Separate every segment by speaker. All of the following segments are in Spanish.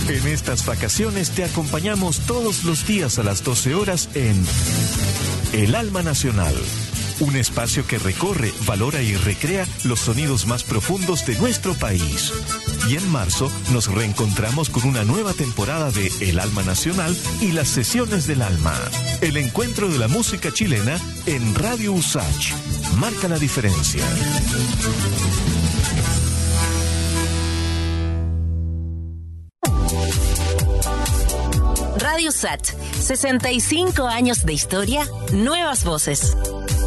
Speaker 1: En estas vacaciones te acompañamos todos los días a las 12 horas en El Alma Nacional. Un espacio que recorre, valora y recrea los sonidos más profundos de nuestro país. Y en marzo nos reencontramos con una nueva temporada de El Alma Nacional y las Sesiones del Alma. El encuentro de la música chilena en Radio USACH. Marca la diferencia.
Speaker 2: Radio USACH, 65 años de historia, nuevas voces.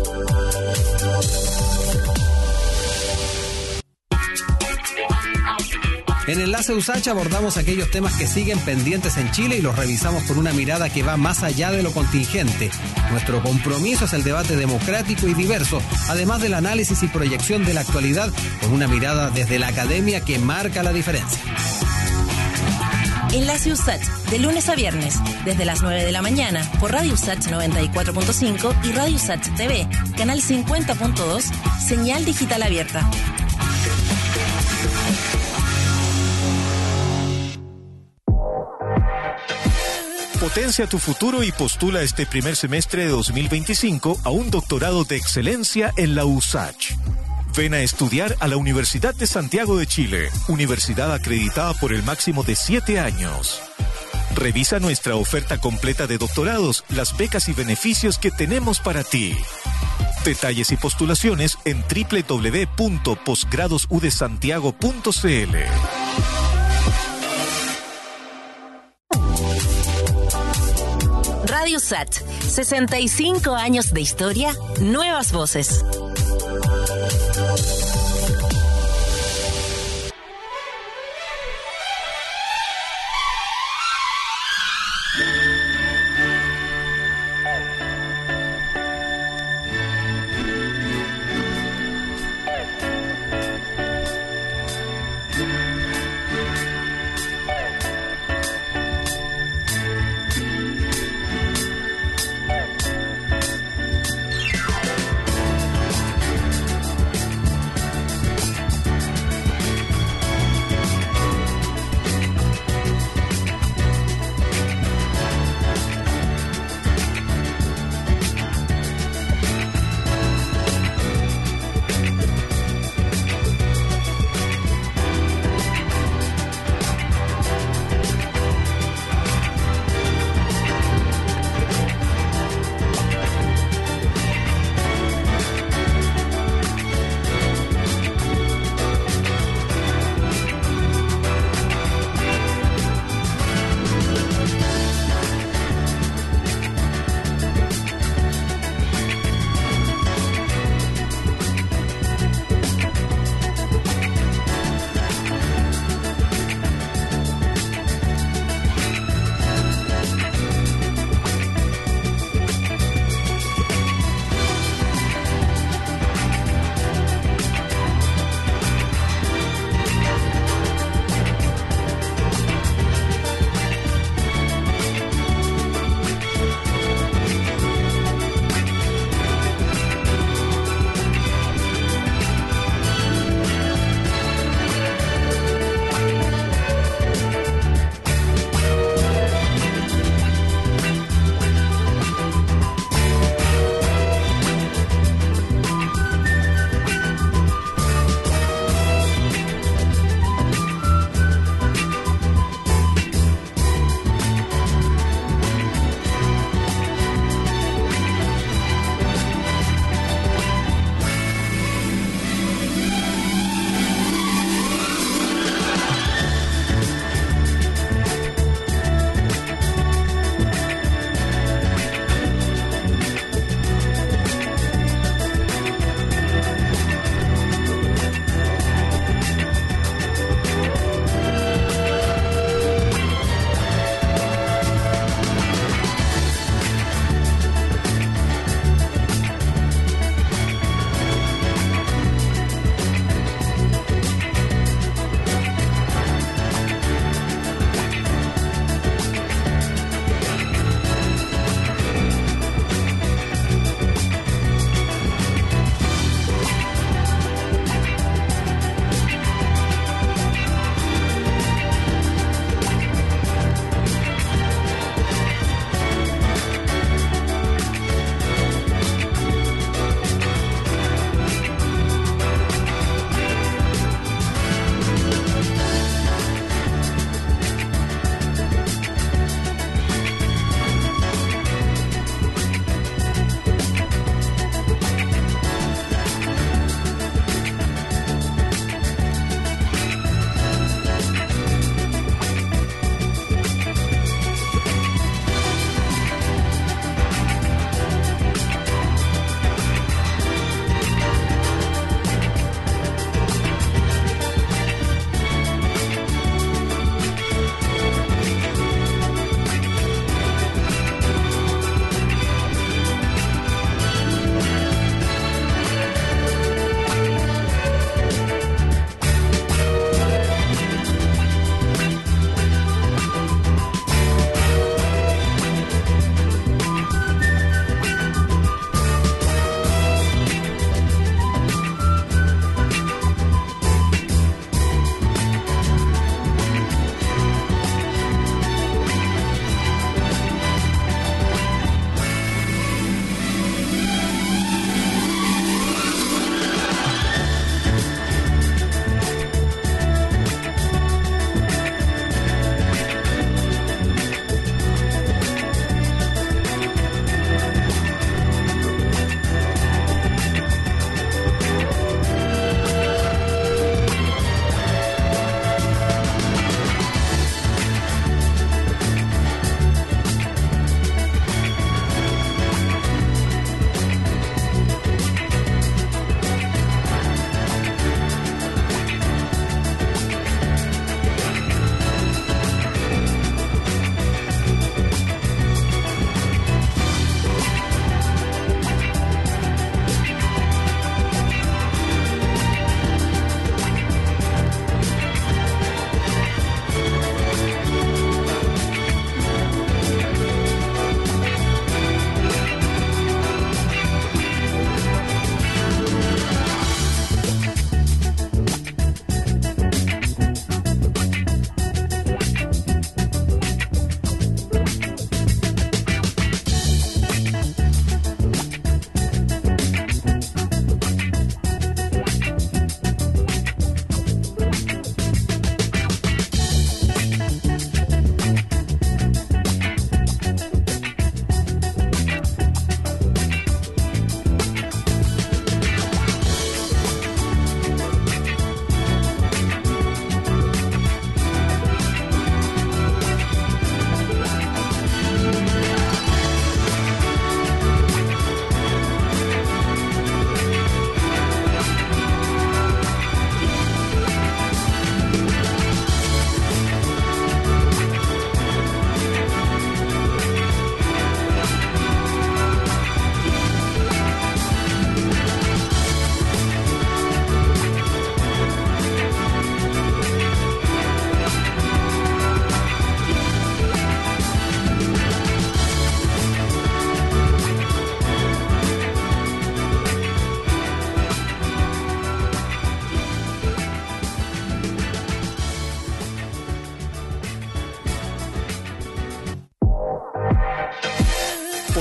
Speaker 3: En Enlace USACH abordamos aquellos temas que siguen pendientes en Chile y los revisamos con una mirada que va más allá de lo contingente. Nuestro compromiso es el debate democrático y diverso, además del análisis y proyección de la actualidad con una mirada desde la academia que marca la diferencia.
Speaker 2: Enlace USACH, de lunes a viernes, desde las 9 de la mañana, por Radio USACH 94.5 y Radio USACH TV, canal 50.2, señal digital abierta.
Speaker 1: Potencia tu futuro y postula este primer semestre de 2025 a un doctorado de excelencia en la USACH. Ven a estudiar a la Universidad de Santiago de Chile, universidad acreditada por el máximo de 7 años. Revisa nuestra oferta completa de doctorados, las becas y beneficios que tenemos para ti. Detalles y postulaciones en www.posgradosudesantiago.cl.
Speaker 2: Radio USACH, 65 años de historia, nuevas voces.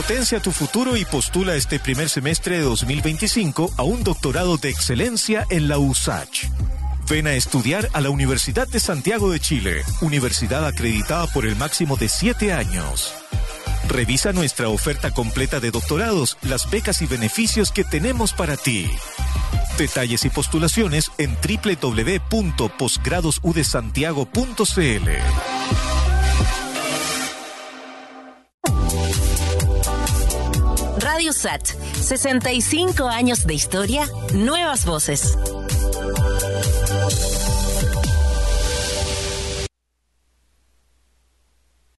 Speaker 1: Potencia tu futuro y postula este primer semestre de 2025 a un doctorado de excelencia en la USACH. Ven a estudiar a la Universidad de Santiago de Chile, universidad acreditada por el máximo de 7 años. Revisa nuestra oferta completa de doctorados, las becas y beneficios que tenemos para ti. Detalles y postulaciones en www.posgradosudesantiago.cl.
Speaker 2: Radio USACH, 65 años de historia, nuevas voces.